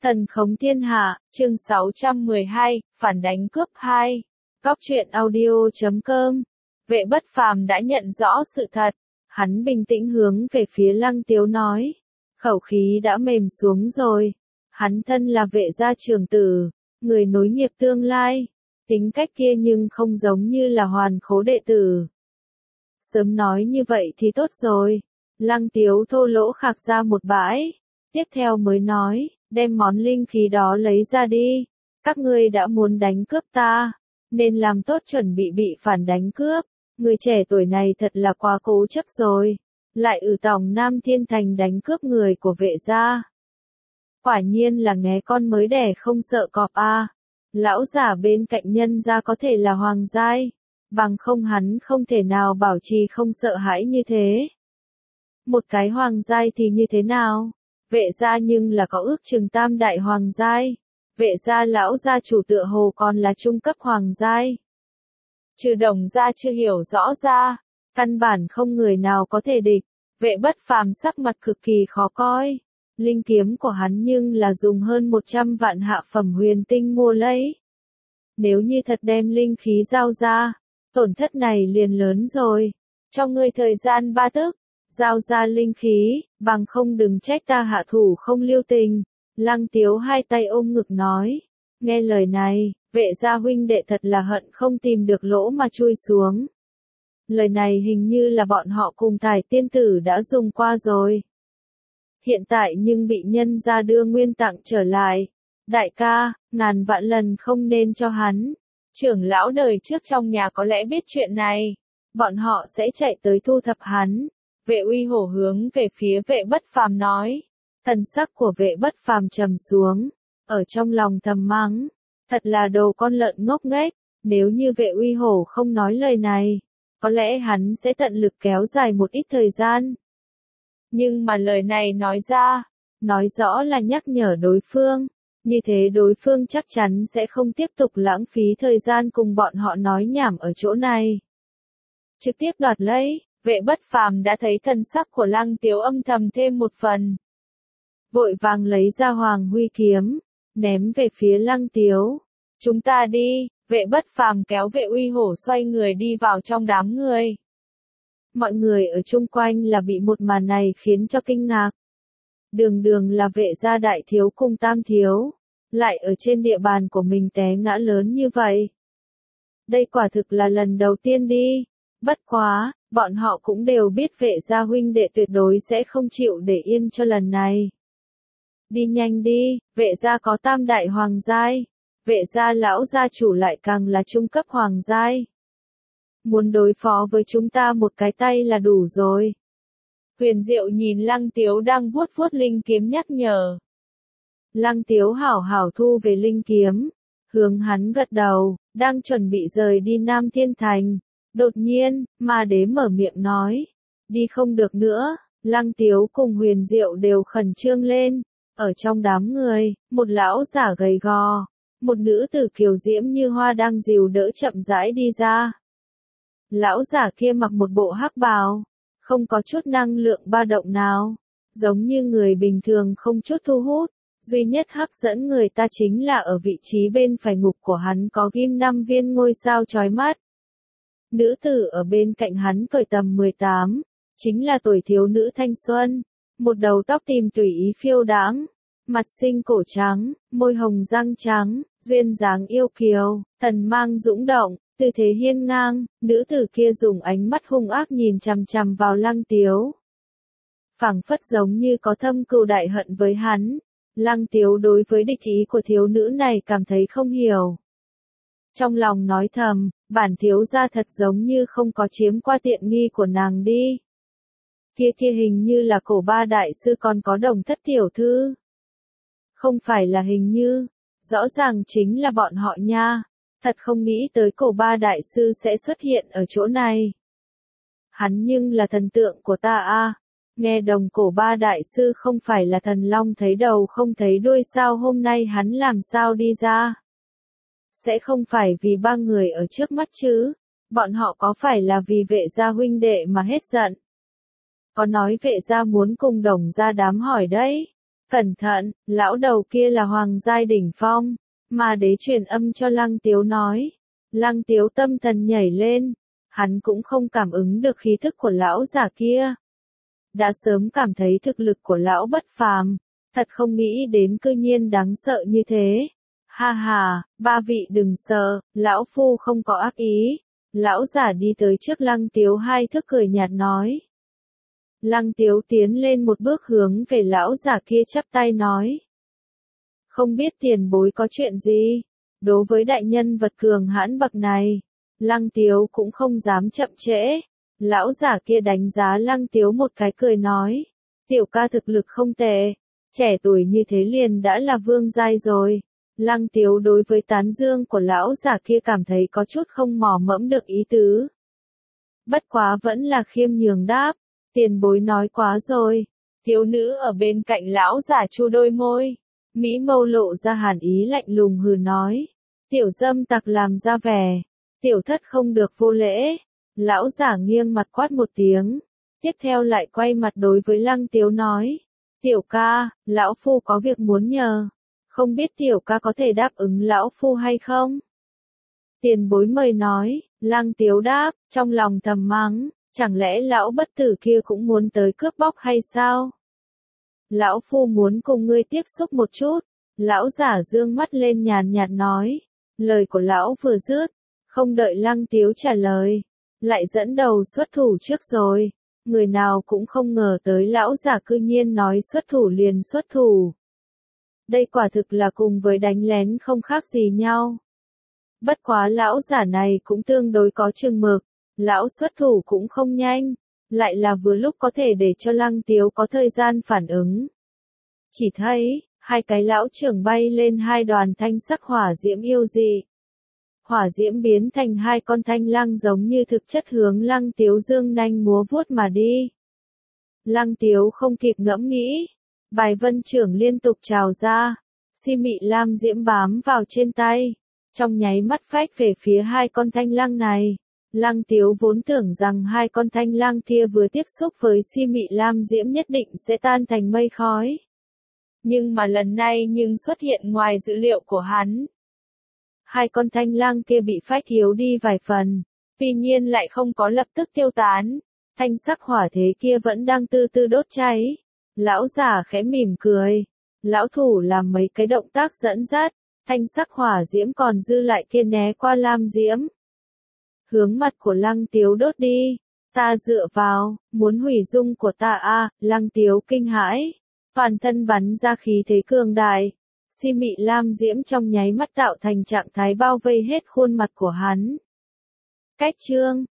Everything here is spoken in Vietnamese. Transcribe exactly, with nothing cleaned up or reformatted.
Thần khống thiên hạ, chương sáu trăm mười hai, phản đánh cướp hai. Góc truyện audio chấm com. Vệ Bất Phàm đã nhận rõ sự thật, hắn bình tĩnh hướng về phía Lăng Tiếu nói, khẩu khí đã mềm xuống rồi. Hắn thân là vệ gia trưởng tử, người nối nghiệp tương lai, tính cách kia nhưng không giống như là hoàn khố đệ tử. Sớm nói như vậy thì tốt rồi. Lăng Tiếu thô lỗ khạc ra một bãi, tiếp theo mới nói, đem món linh khí đó lấy ra đi, các ngươi đã muốn đánh cướp ta, nên làm tốt chuẩn bị bị phản đánh cướp, người trẻ tuổi này thật là quá cố chấp rồi, lại ử tòng Nam Thiên Thành đánh cướp người của vệ gia. Quả nhiên là nghé con mới đẻ không sợ cọp a. Lão giả bên cạnh nhân gia có thể là hoàng giai, bằng không hắn không thể nào bảo trì không sợ hãi như thế. Một cái hoàng giai thì như thế nào? Vệ gia nhưng là có ước chừng tam đại hoàng giai. Vệ gia lão gia chủ tựa hồ còn là trung cấp hoàng giai. Trừ Đồng gia chưa hiểu rõ ra, căn bản không người nào có thể địch. Vệ Bất Phàm sắc mặt cực kỳ khó coi. Linh kiếm của hắn nhưng là dùng hơn một trăm vạn hạ phẩm huyền tinh mua lấy. Nếu như thật đem linh khí giao ra, tổn thất này liền lớn rồi. Cho ngươi thời gian ba tức, giao ra linh khí, bằng không đừng trách ta hạ thủ không lưu tình. Lăng Tiếu hai tay ôm ngực nói. Nghe lời này, vệ gia huynh đệ thật là hận không tìm được lỗ mà chui xuống. Lời này hình như là bọn họ cùng Thải tiên tử đã dùng qua rồi. Hiện tại nhưng bị nhân gia đưa nguyên tặng trở lại. Đại ca, ngàn vạn lần không nên cho hắn. Trưởng lão đời trước trong nhà có lẽ biết chuyện này. Bọn họ sẽ chạy tới thu thập hắn. Vệ Uy Hổ hướng về phía Vệ Bất Phàm nói. Thần sắc của Vệ Bất Phàm trầm xuống. Ở trong lòng thầm mắng. Thật là đồ con lợn ngốc nghếch. Nếu như Vệ Uy Hổ không nói lời này, có lẽ hắn sẽ tận lực kéo dài một ít thời gian. Nhưng mà lời này nói ra, nói rõ là nhắc nhở đối phương. Như thế đối phương chắc chắn sẽ không tiếp tục lãng phí thời gian cùng bọn họ nói nhảm ở chỗ này. Trực tiếp đoạt lấy, Vệ Bất Phàm đã thấy thần sắc của Lăng Tiếu âm thầm thêm một phần. Vội vàng lấy ra Hoàng Huy kiếm, ném về phía Lăng Tiếu. Chúng ta đi, Vệ Bất Phàm kéo Vệ Uy Hổ xoay người đi vào trong đám người. Mọi người ở chung quanh là bị một màn này khiến cho kinh ngạc. Đường đường là vệ gia đại thiếu cùng tam thiếu, lại ở trên địa bàn của mình té ngã lớn như vậy. Đây quả thực là lần đầu tiên đi. Bất quá, bọn họ cũng đều biết vệ gia huynh đệ tuyệt đối sẽ không chịu để yên cho lần này. Đi nhanh đi, vệ gia có tam đại hoàng giai, vệ gia lão gia chủ lại càng là trung cấp hoàng giai. Muốn đối phó với chúng ta một cái tay là đủ rồi. Huyền Diệu nhìn Lăng Tiếu đang vuốt vuốt linh kiếm nhắc nhở. Lăng Tiếu hảo hảo thu về linh kiếm, hướng hắn gật đầu, đang chuẩn bị rời đi Nam Thiên Thành. Đột nhiên, Ma Đế mở miệng nói, đi không được nữa. Lăng Tiếu cùng Huyền Diệu đều khẩn trương lên. Ở trong đám người, một lão giả gầy gò, một nữ tử kiều diễm như hoa đang dìu đỡ chậm rãi đi ra. Lão giả kia mặc một bộ hắc bào, không có chút năng lượng ba động nào, giống như người bình thường không chút thu hút, duy nhất hấp dẫn người ta chính là ở vị trí bên phải ngực của hắn có ghim năm viên ngôi sao chói mắt. Nữ tử ở bên cạnh hắn tuổi tầm mười tám, chính là tuổi thiếu nữ thanh xuân, một đầu tóc tìm tùy ý phiêu đãng, mặt xinh cổ trắng, môi hồng răng trắng, duyên dáng yêu kiều, thần mang dũng động. Tư thế hiên ngang, nữ tử kia dùng ánh mắt hung ác nhìn chằm chằm vào Lăng Tiếu. Phảng phất giống như có thâm cừu đại hận với hắn. Lăng Tiếu đối với địch ý của thiếu nữ này cảm thấy không hiểu. Trong lòng nói thầm, bản thiếu gia thật giống như không có chiếm qua tiện nghi của nàng đi. Kia kia hình như là Cổ Ba đại sư còn có Đồng Thất tiểu thư. Không phải là hình như, rõ ràng chính là bọn họ nha. Thật không nghĩ tới Cổ Ba đại sư sẽ xuất hiện ở chỗ này. Hắn nhưng là thần tượng của ta a. Nghe đồng Cổ Ba đại sư không phải là thần long thấy đầu không thấy đuôi sao, hôm nay hắn làm sao đi ra? Sẽ không phải vì ba người ở trước mắt chứ? Bọn họ có phải là vì vệ gia huynh đệ mà hết giận? Có nói vệ gia muốn cùng Đồng gia đám hỏi đấy. Cẩn thận, lão đầu kia là hoàng giai đỉnh phong. Ma đế truyền âm cho Lăng Tiếu nói. Lăng Tiếu tâm thần nhảy lên. Hắn cũng không cảm ứng được khí thức của lão giả kia. Đã sớm cảm thấy thực lực của lão bất phàm. Thật không nghĩ đến cư nhiên đáng sợ như thế. Ha ha, ba vị đừng sợ, lão phu không có ác ý. Lão giả đi tới trước Lăng Tiếu hai thước cười nhạt nói. Lăng Tiếu tiến lên một bước hướng về lão giả kia chắp tay nói. Không biết tiền bối có chuyện gì? Đối với đại nhân vật cường hãn bậc này, Lăng Tiếu cũng không dám chậm trễ. Lão giả kia đánh giá Lăng Tiếu một cái cười nói. Tiểu ca thực lực không tệ, trẻ tuổi như thế liền đã là vương giai rồi. Lăng Tiếu đối với tán dương của lão giả kia cảm thấy có chút không mò mẫm được ý tứ. Bất quá vẫn là khiêm nhường đáp. Tiền bối nói quá rồi. Thiếu nữ ở bên cạnh lão giả chu đôi môi. Mỹ mâu lộ ra hàn ý lạnh lùng hừ nói. Tiểu dâm tặc làm ra vẻ. Tiểu thất không được vô lễ. Lão giả nghiêng mặt quát một tiếng. Tiếp theo lại quay mặt đối với Lăng Tiếu nói. Tiểu ca, lão phu có việc muốn nhờ. Không biết tiểu ca có thể đáp ứng lão phu hay không? Tiền bối mời nói. Lăng Tiếu đáp, trong lòng thầm mắng. Chẳng lẽ lão bất tử kia cũng muốn tới cướp bóc hay sao? Lão phu muốn cùng ngươi tiếp xúc một chút. Lão giả dương mắt lên nhàn nhạt nói. Lời của lão vừa dứt, không đợi Lăng Tiếu trả lời, lại dẫn đầu xuất thủ trước rồi. Người nào cũng không ngờ tới lão giả cư nhiên nói xuất thủ liền xuất thủ. Đây quả thực là cùng với đánh lén không khác gì nhau. Bất quá lão giả này cũng tương đối có chừng mực. Lão xuất thủ cũng không nhanh, lại là vừa lúc có thể để cho Lăng Tiếu có thời gian phản ứng. Chỉ thấy, hai cái lão trưởng bay lên hai đoàn thanh sắc hỏa diễm yêu dị. Hỏa diễm biến thành hai con thanh lăng giống như thực chất hướng Lăng Tiếu dương nanh múa vuốt mà đi. Lăng Tiếu không kịp ngẫm nghĩ, bài vân trưởng liên tục trào ra, si mị lam diễm bám vào trên tay, trong nháy mắt phách về phía hai con thanh lăng này. Lăng Tiếu vốn tưởng rằng hai con thanh lang kia vừa tiếp xúc với si mị lam diễm nhất định sẽ tan thành mây khói. Nhưng mà lần này nhưng xuất hiện ngoài dữ liệu của hắn. Hai con thanh lang kia bị phách yếu đi vài phần, tuy nhiên lại không có lập tức tiêu tán. Thanh sắc hỏa thế kia vẫn đang từ từ đốt cháy. Lão giả khẽ mỉm cười. Lão thủ làm mấy cái động tác dẫn dắt, thanh sắc hỏa diễm còn dư lại kia né qua lam diễm. Hướng mặt của Lăng Tiếu đốt đi. Ta dựa vào, muốn hủy dung của ta a à, Lăng Tiếu kinh hãi. Toàn thân bắn ra khí thế cường đại. Si mị lam diễm trong nháy mắt tạo thành trạng thái bao vây hết khuôn mặt của hắn. Cách chương